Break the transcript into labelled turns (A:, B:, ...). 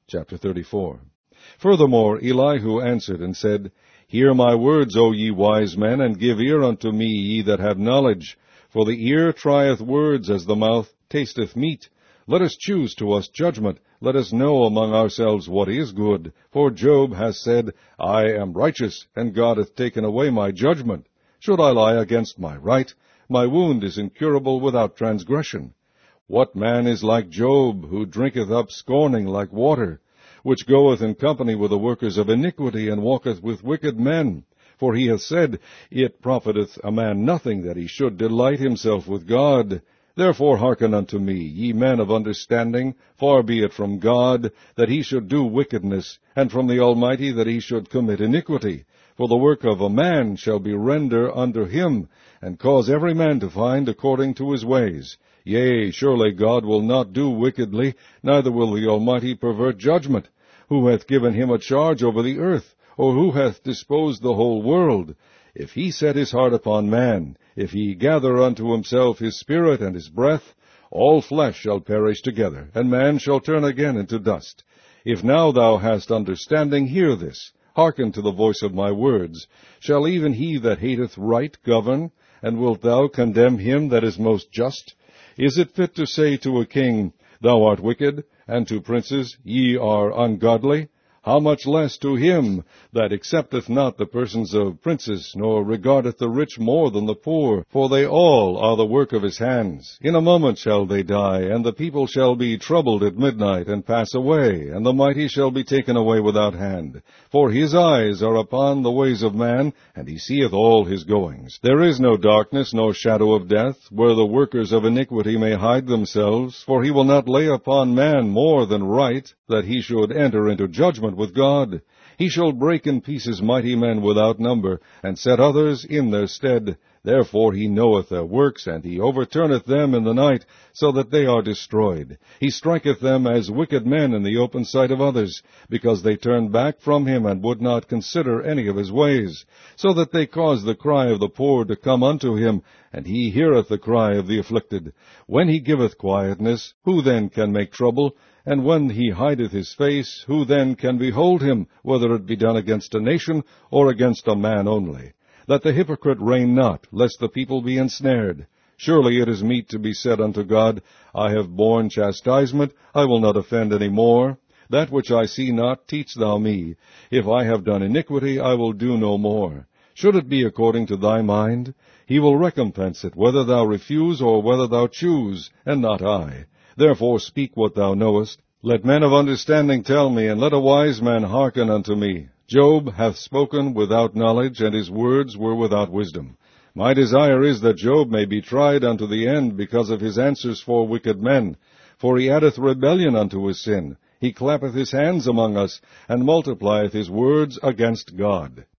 A: Chapter 34. Furthermore, Elihu answered and said, Hear my words, O ye wise men, and give ear unto me, ye that have knowledge. For the ear trieth words, as the mouth tasteth meat. Let us choose to us judgment. Let us know among ourselves what is good. For Job hath said, I am righteous, and God hath taken away my judgment. Should I lie against my right? My wound is incurable without transgression. What man is like Job, who drinketh up scorning like water, which goeth in company with the workers of iniquity, and walketh with wicked men? For he hath said, It profiteth a man nothing that he should delight himself with God. Therefore hearken unto me, ye men of understanding. Far be it from God that he should do wickedness, and from the Almighty that he should commit iniquity. For the work of a man shall be render unto him, and cause every man to find according to his ways. Yea, surely God will not do wickedly, neither will the Almighty pervert judgment. Who hath given him a charge over the earth? Or who hath disposed the whole world? If he set his heart upon man, if he gather unto himself his spirit and his breath, all flesh shall perish together, and man shall turn again into dust. If now thou hast understanding, hear this. Hearken to the voice of my words. Shall even he that hateth right govern? And wilt thou condemn him that is most just? Is it fit to say to a king, Thou art wicked, and to princes, Ye are ungodly? How much less to him that accepteth not the persons of princes, nor regardeth the rich more than the poor? For they all are the work of his hands. In a moment shall they die, and the people shall be troubled at midnight, and pass away, and the mighty shall be taken away without hand. For his eyes are upon the ways of man, and he seeth all his goings. There is no darkness, nor shadow of death, where the workers of iniquity may hide themselves. For he will not lay upon man more than right, that he should enter into judgment with God. He shall break in pieces mighty men without number, and set others in their stead. Therefore he knoweth their works, and he overturneth them in the night, so that they are destroyed. He striketh them as wicked men in the open sight of others, because they turned back from him, and would not consider any of his ways, so that they cause the cry of the poor to come unto him, and he heareth the cry of the afflicted. When he giveth quietness, who then can make trouble? And when he hideth his face, who then can behold him, whether it be done against a nation, or against a man only? That the hypocrite reign not, lest the people be ensnared. Surely it is meet to be said unto God, I have borne chastisement, I will not offend any more. That which I see not, teach thou me. If I have done iniquity, I will do no more. Should it be according to thy mind? He will recompense it, whether thou refuse or whether thou choose, and not I. Therefore speak what thou knowest. Let men of understanding tell me, and let a wise man hearken unto me. Job hath spoken without knowledge, and his words were without wisdom. My desire is that Job may be tried unto the end because of his answers for wicked men. For he addeth rebellion unto his sin. He clappeth his hands among us, and multiplieth his words against God.